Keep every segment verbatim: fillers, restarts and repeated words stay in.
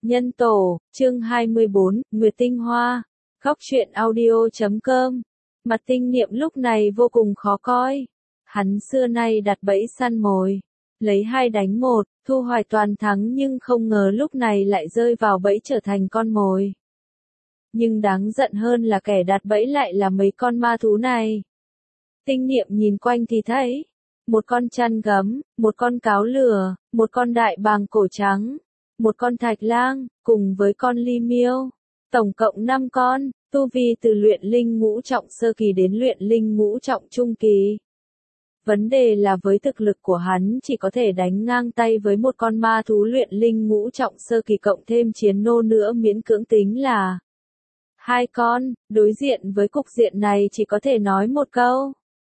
Nhân tổ, chương hai mươi bốn, Nguyệt Tinh Hoa. Góc truyện audio chấm com. Mặt Tinh Niệm lúc này vô cùng khó coi. Hắn xưa nay đặt bẫy săn mồi, lấy hai đánh một, thu hoạch toàn thắng, nhưng không ngờ lúc này lại rơi vào bẫy trở thành con mồi. Nhưng đáng giận hơn là kẻ đặt bẫy lại là mấy con ma thú này. Tinh Niệm nhìn quanh thì thấy một con chăn gấm, một con cáo lửa, một con đại bàng cổ trắng, một con thạch lang, cùng với con ly miêu. Tổng cộng năm con, tu vi từ luyện linh ngũ trọng sơ kỳ đến luyện linh ngũ trọng trung kỳ. Vấn đề là với thực lực của hắn chỉ có thể đánh ngang tay với một con ma thú luyện linh ngũ trọng sơ kỳ cộng thêm chiến nô nữa, miễn cưỡng tính là hai con. Đối diện với cục diện này chỉ có thể nói một câu: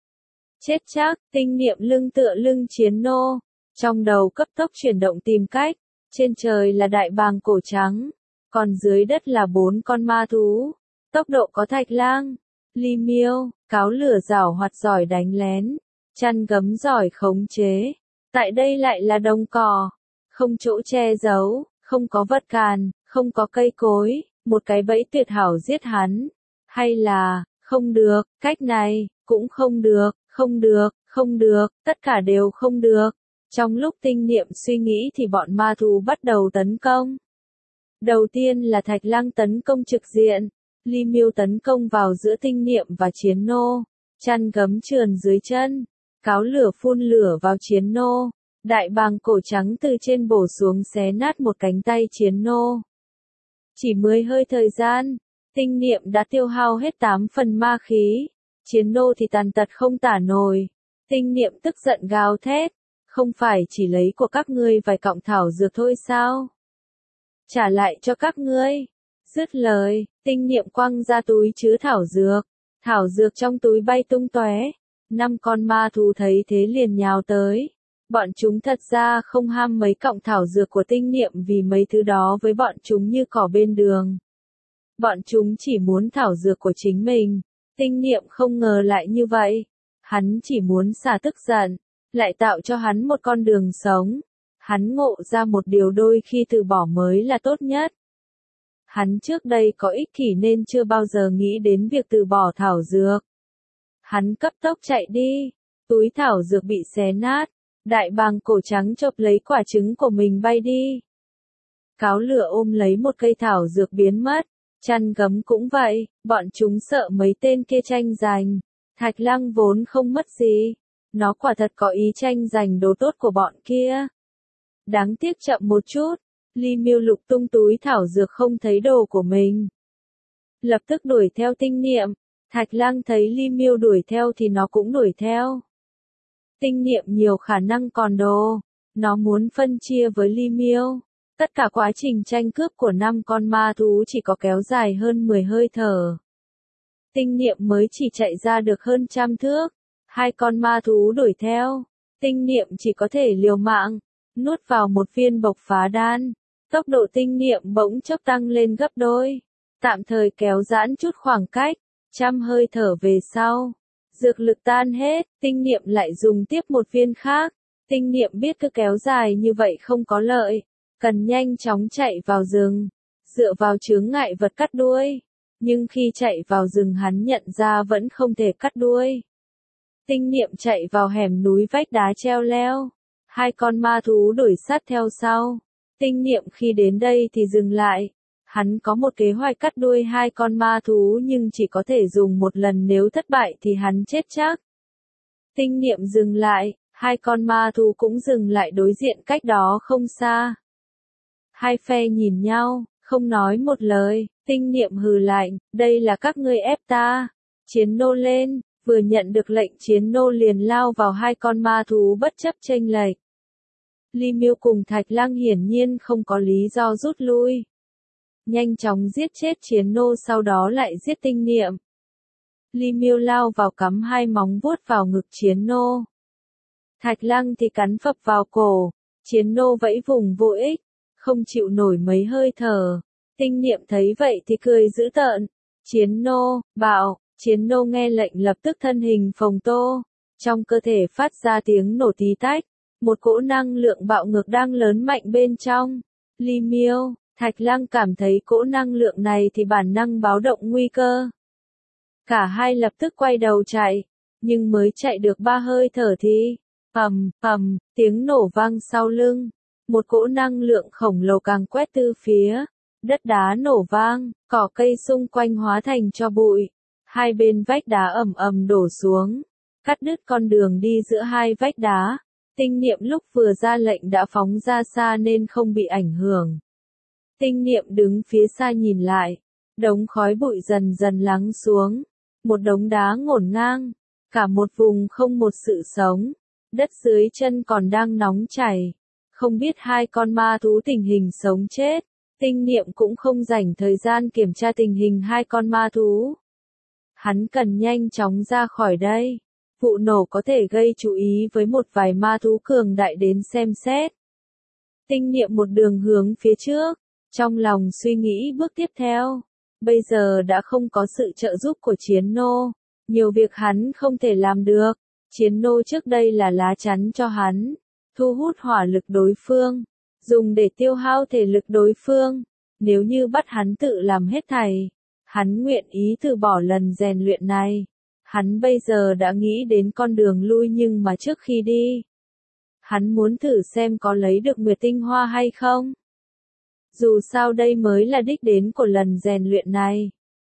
chết chắc. Tinh Niệm lưng tựa lưng chiến nô, trong đầu cấp tốc chuyển động tìm cách. Trên trời là đại bàng cổ trắng, còn dưới đất là bốn con ma thú. Tốc độ có thạch lang, ly miêu, cáo lửa giảo hoạt giỏi đánh lén, chăn gấm giỏi khống chế. Tại đây lại là đồng cỏ, không chỗ che giấu, không có vật càn, không có cây cối, một cái bẫy tuyệt hảo giết hắn. Hay là, không được, cách này, cũng không được, không được, không được, tất cả đều không được. Trong lúc Tinh Niệm suy nghĩ thì bọn ma thú bắt đầu tấn công. Đầu tiên là thạch lang tấn công trực diện, ly miêu tấn công vào giữa Tinh Niệm và chiến nô, chăn gấm trườn dưới chân, cáo lửa phun lửa vào chiến nô, đại bàng cổ trắng từ trên bổ xuống xé nát một cánh tay chiến nô. Chỉ mười hơi thời gian, Tinh Niệm đã tiêu hao hết tám phần ma khí, chiến nô thì tàn tật không tả nổi. Tinh Niệm tức giận gào thét: không phải chỉ lấy của các ngươi vài cọng thảo dược thôi sao? Trả lại cho các ngươi. Dứt lời, Tinh Niệm quăng ra túi chứa thảo dược. Thảo dược trong túi bay tung tóe. Năm con ma thú thấy thế liền nhào tới. Bọn chúng thật ra không ham mấy cọng thảo dược của Tinh Niệm, vì mấy thứ đó với bọn chúng như cỏ bên đường. Bọn chúng chỉ muốn thảo dược của chính mình. Tinh Niệm không ngờ lại như vậy. Hắn chỉ muốn xả tức giận, lại tạo cho hắn một con đường sống. Hắn ngộ ra một điều, đôi khi từ bỏ mới là tốt nhất. Hắn trước đây có ích kỷ nên chưa bao giờ nghĩ đến việc từ bỏ thảo dược. Hắn cấp tốc chạy đi, túi thảo dược bị xé nát, đại bàng cổ trắng chộp lấy quả trứng của mình bay đi. Cáo lửa ôm lấy một cây thảo dược biến mất, chăn gấm cũng vậy, bọn chúng sợ mấy tên kia tranh giành. Thạch lang vốn không mất gì. Nó quả thật có ý tranh giành đồ tốt của bọn kia. Đáng tiếc chậm một chút, ly miêu lục tung túi thảo dược không thấy đồ của mình. Lập tức đuổi theo Tinh Niệm, thạch lang thấy ly miêu đuổi theo thì nó cũng đuổi theo. Tinh Niệm nhiều khả năng còn đồ, nó muốn phân chia với ly miêu. Tất cả quá trình tranh cướp của năm con ma thú chỉ có kéo dài hơn mười hơi thở. Tinh Niệm mới chỉ chạy ra được hơn trăm thước. Hai con ma thú đuổi theo, Tinh Niệm chỉ có thể liều mạng, nuốt vào một viên bộc phá đan. Tốc độ Tinh Niệm bỗng chốc tăng lên gấp đôi, tạm thời kéo giãn chút khoảng cách. Trăm hơi thở về sau, dược lực tan hết, Tinh Niệm lại dùng tiếp một viên khác. Tinh Niệm biết cứ kéo dài như vậy không có lợi, cần nhanh chóng chạy vào rừng, dựa vào chướng ngại vật cắt đuôi. Nhưng khi chạy vào rừng hắn nhận ra vẫn không thể cắt đuôi. Tinh Niệm chạy vào hẻm núi vách đá treo leo. Hai con ma thú đuổi sát theo sau. Tinh Niệm khi đến đây thì dừng lại. Hắn có một kế hoạch cắt đuôi hai con ma thú nhưng chỉ có thể dùng một lần, nếu thất bại thì hắn chết chắc. Tinh Niệm dừng lại, hai con ma thú cũng dừng lại đối diện cách đó không xa. Hai phe nhìn nhau, không nói một lời. Tinh Niệm hừ lạnh: đây là các ngươi ép ta. Chiến nô lên. Vừa nhận được lệnh, chiến nô liền lao vào hai con ma thú bất chấp chênh lệch. Ly miêu cùng thạch lang hiển nhiên không có lý do rút lui. Nhanh chóng giết chết chiến nô, sau đó lại giết Tinh Niệm. Ly miêu lao vào cắm hai móng vuốt vào ngực chiến nô. Thạch lang thì cắn phập vào cổ. Chiến nô vẫy vùng vô ích, không chịu nổi mấy hơi thở. Tinh Niệm thấy vậy thì cười dữ tợn. Chiến nô, bạo. Chiến nô nghe lệnh lập tức thân hình phồng tô, trong cơ thể phát ra tiếng nổ tí tách, một cỗ năng lượng bạo ngược đang lớn mạnh bên trong. Ly miêu, Thạch Lăng cảm thấy cỗ năng lượng này thì bản năng báo động nguy cơ. Cả hai lập tức quay đầu chạy, nhưng mới chạy được ba hơi thở thì, ầm, ầm, tiếng nổ vang sau lưng. Một cỗ năng lượng khổng lồ càng quét từ phía, đất đá nổ vang, cỏ cây xung quanh hóa thành tro bụi. Hai bên vách đá ầm ầm đổ xuống, cắt đứt con đường đi giữa hai vách đá. Tinh niệm lúc vừa ra lệnh đã phóng ra xa nên không bị ảnh hưởng. Tinh niệm đứng phía xa nhìn lại, đống khói bụi dần dần lắng xuống, một đống đá ngổn ngang, cả một vùng không một sự sống, đất dưới chân còn đang nóng chảy, không biết hai con ma thú tình hình sống chết. Tinh niệm cũng không dành thời gian kiểm tra tình hình hai con ma thú. Hắn cần nhanh chóng ra khỏi đây. Vụ nổ có thể gây chú ý với một vài ma thú cường đại đến xem xét. Tinh niệm một đường hướng phía trước, trong lòng suy nghĩ bước tiếp theo. Bây giờ đã không có sự trợ giúp của chiến nô, nhiều việc hắn không thể làm được. Chiến nô trước đây là lá chắn cho hắn, thu hút hỏa lực đối phương, dùng để tiêu hao thể lực đối phương. Nếu như bắt hắn tự làm hết thảy, hắn nguyện ý từ bỏ lần rèn luyện này. Hắn bây giờ đã nghĩ đến con đường lui nhưng mà trước khi đi, hắn muốn thử xem có lấy được Nguyệt Tinh Hoa hay không. Dù sao đây mới là đích đến của lần rèn luyện này.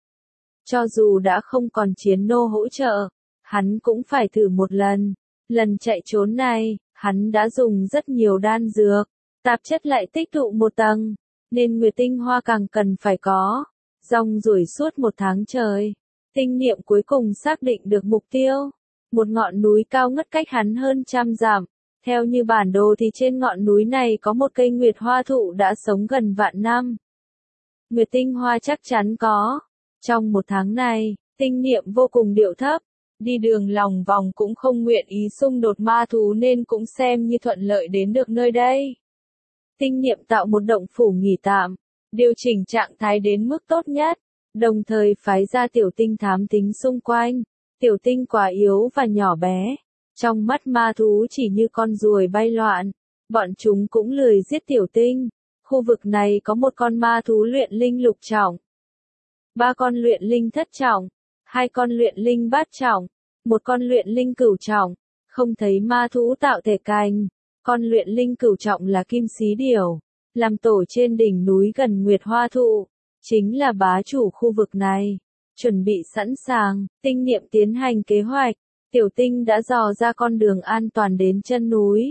Cho dù đã không còn chiến nô hỗ trợ, hắn cũng phải thử một lần. Lần chạy trốn này, hắn đã dùng rất nhiều đan dược, tạp chất lại tích tụ một tầng, nên Nguyệt Tinh Hoa càng cần phải có. Rong ruổi suốt một tháng trời, tinh niệm cuối cùng xác định được mục tiêu. Một ngọn núi cao ngất cách hắn hơn trăm dặm. Theo như bản đồ thì trên ngọn núi này có một cây Nguyệt Hoa thụ đã sống gần vạn năm. Nguyệt Tinh Hoa chắc chắn có. Trong một tháng này, tinh niệm vô cùng điệu thấp, đi đường lòng vòng cũng không nguyện ý xung đột ma thú nên cũng xem như thuận lợi đến được nơi đây. Tinh niệm tạo một động phủ nghỉ tạm, điều chỉnh trạng thái đến mức tốt nhất, đồng thời phái ra tiểu tinh thám tính xung quanh. Tiểu tinh quá yếu và nhỏ bé, trong mắt ma thú chỉ như con ruồi bay loạn, bọn chúng cũng lười giết tiểu tinh. Khu vực này có một con ma thú luyện linh lục trọng, ba con luyện linh thất trọng, hai con luyện linh bát trọng, một con luyện linh cửu trọng. Không thấy ma thú tạo thể cành. Con luyện linh cửu trọng là kim xí điểu, làm tổ trên đỉnh núi gần Nguyệt Hoa thụ, chính là bá chủ khu vực này. Chuẩn bị sẵn sàng, tinh niệm tiến hành kế hoạch, tiểu tinh đã dò ra con đường an toàn đến chân núi.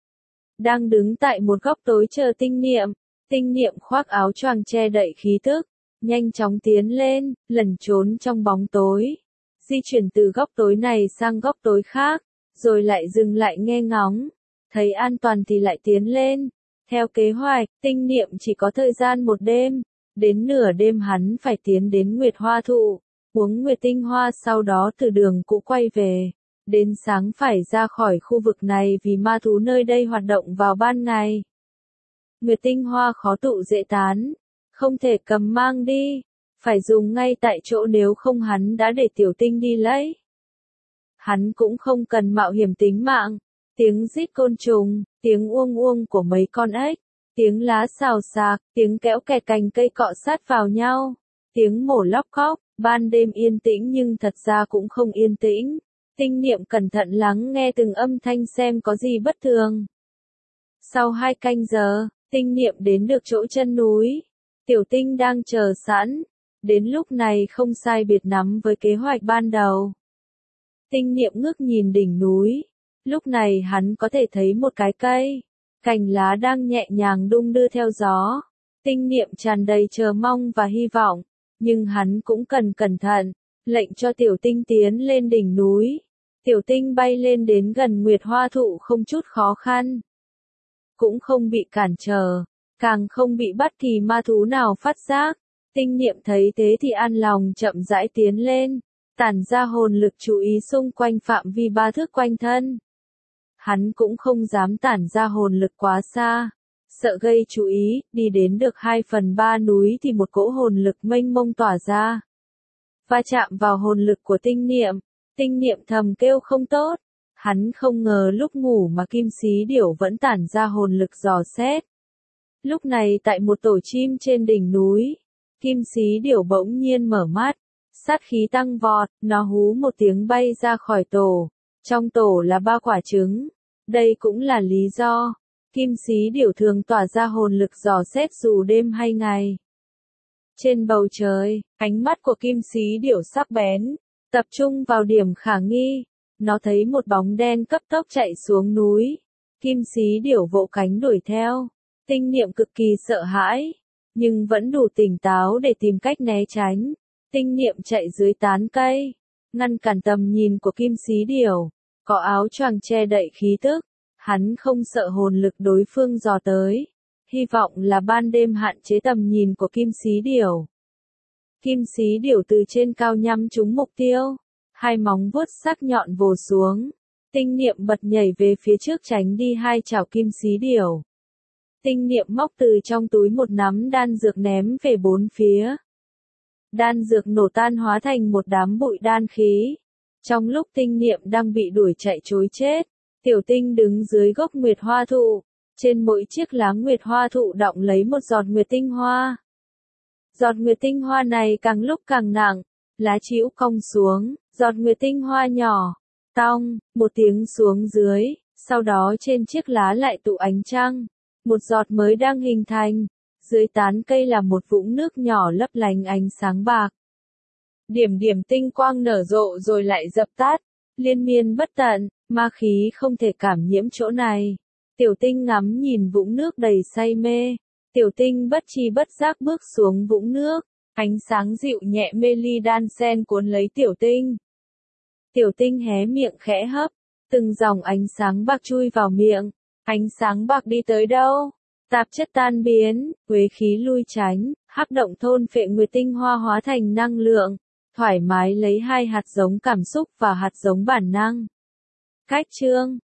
Đang đứng tại một góc tối chờ tinh niệm, tinh niệm khoác áo choàng che đậy khí tức, nhanh chóng tiến lên, lẩn trốn trong bóng tối. Di chuyển từ góc tối này sang góc tối khác, rồi lại dừng lại nghe ngóng. Thấy an toàn thì lại tiến lên. Theo kế hoạch, tinh niệm chỉ có thời gian một đêm. Đến nửa đêm hắn phải tiến đến Nguyệt Hoa thụ, uống Nguyệt Tinh Hoa sau đó từ đường cũ quay về. Đến sáng phải ra khỏi khu vực này vì ma thú nơi đây hoạt động vào ban ngày. Nguyệt Tinh Hoa khó tụ dễ tán, không thể cầm mang đi, phải dùng ngay tại chỗ nếu không hắn đã để tiểu tinh đi lấy. Hắn cũng không cần mạo hiểm tính mạng. Tiếng rít côn trùng, tiếng uông uông của mấy con ếch, tiếng lá xào xạc, tiếng kéo kẹt cành cây cọ sát vào nhau, tiếng mổ lóc khóc. Ban đêm yên tĩnh nhưng thật ra cũng không yên tĩnh. Tinh niệm cẩn thận lắng nghe từng âm thanh xem có gì bất thường. Sau hai canh giờ, tinh niệm đến được chỗ chân núi. Tiểu tinh đang chờ sẵn. Đến lúc này không sai biệt nắm với kế hoạch ban đầu. Tinh niệm ngước nhìn đỉnh núi. Lúc này hắn có thể thấy một cái cây, cành lá đang nhẹ nhàng đung đưa theo gió. Tinh niệm tràn đầy chờ mong và hy vọng, nhưng hắn cũng cần cẩn thận, lệnh cho tiểu tinh tiến lên đỉnh núi. Tiểu tinh bay lên đến gần Nguyệt Hoa thụ không chút khó khăn, cũng không bị cản trở, càng không bị bất kỳ ma thú nào phát giác. Tinh niệm thấy thế thì an lòng chậm rãi tiến lên, tản ra hồn lực chú ý xung quanh phạm vi ba thước quanh thân. Hắn cũng không dám tản ra hồn lực quá xa, sợ gây chú ý. Đi đến được hai phần ba núi thì một cỗ hồn lực mênh mông tỏa ra, va chạm vào hồn lực của tinh niệm. Tinh niệm thầm kêu không tốt, hắn không ngờ lúc ngủ mà kim xí điểu vẫn tản ra hồn lực dò xét. Lúc này tại một tổ chim trên đỉnh núi, kim xí điểu bỗng nhiên mở mắt, sát khí tăng vọt, nó hú một tiếng bay ra khỏi tổ. Trong tổ là ba quả trứng. Đây cũng là lý do, kim xí điểu thường tỏa ra hồn lực dò xét dù đêm hay ngày. Trên bầu trời, ánh mắt của kim xí điểu sắc bén, tập trung vào điểm khả nghi. Nó thấy một bóng đen cấp tốc chạy xuống núi. Kim xí điểu vỗ cánh đuổi theo. Tinh niệm cực kỳ sợ hãi, nhưng vẫn đủ tỉnh táo để tìm cách né tránh. Tinh niệm chạy dưới tán cây, ngăn cản tầm nhìn của kim xí điểu. Có áo choàng che đậy khí tức, hắn không sợ hồn lực đối phương dò tới. Hy vọng là ban đêm hạn chế tầm nhìn của kim xí điểu. Kim xí điểu từ trên cao nhắm trúng mục tiêu, hai móng vuốt sắc nhọn vồ xuống. Tinh niệm bật nhảy về phía trước tránh đi hai chảo kim xí điểu. Tinh niệm móc từ trong túi một nắm đan dược ném về bốn phía. Đan dược nổ tan hóa thành một đám bụi đan khí. Trong lúc tinh niệm đang bị đuổi chạy trối chết, tiểu tinh đứng dưới gốc nguyệt hoa thụ. Trên mỗi chiếc lá nguyệt hoa thụ đọng lấy một giọt nguyệt tinh hoa. Giọt nguyệt tinh hoa này càng lúc càng nặng, lá chĩu cong xuống, giọt nguyệt tinh hoa nhỏ, tong, một tiếng xuống dưới, sau đó trên chiếc lá lại tụ ánh trăng. Một giọt mới đang hình thành, dưới tán cây là một vũng nước nhỏ lấp lánh ánh sáng bạc. Điểm điểm tinh quang nở rộ rồi lại dập tắt, liên miên bất tận, ma khí không thể cảm nhiễm chỗ này. Tiểu tinh ngắm nhìn vũng nước đầy say mê, tiểu tinh bất tri bất giác bước xuống vũng nước, ánh sáng dịu nhẹ mê ly đan sen cuốn lấy tiểu tinh. Tiểu tinh hé miệng khẽ hấp, từng dòng ánh sáng bạc chui vào miệng, ánh sáng bạc đi tới đâu? Tạp chất tan biến, quế khí lui tránh, hắc động thôn phệ nguyệt tinh hoa hóa thành năng lượng, thoải mái lấy hai hạt giống cảm xúc và hạt giống bản năng. Cách chương